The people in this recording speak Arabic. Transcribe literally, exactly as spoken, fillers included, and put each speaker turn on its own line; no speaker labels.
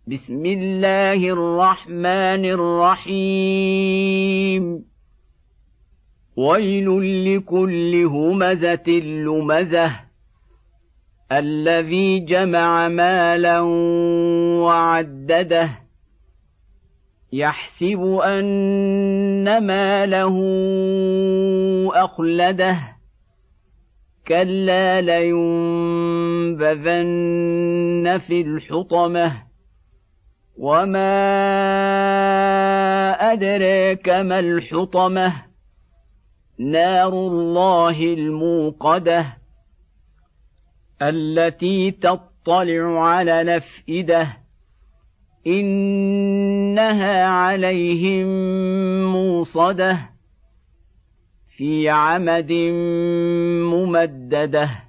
بسم الله الرحمن الرحيم ويل لكل همزة لمزة الذي جمع مالا وعدده يحسب أن ماله أخلده كلا لينبذن في الحطمة وما أدريك ما الحطمة نار الله الموقدة التي تطلع على الأفئدة إنها عليهم موصدة في عمد ممدده.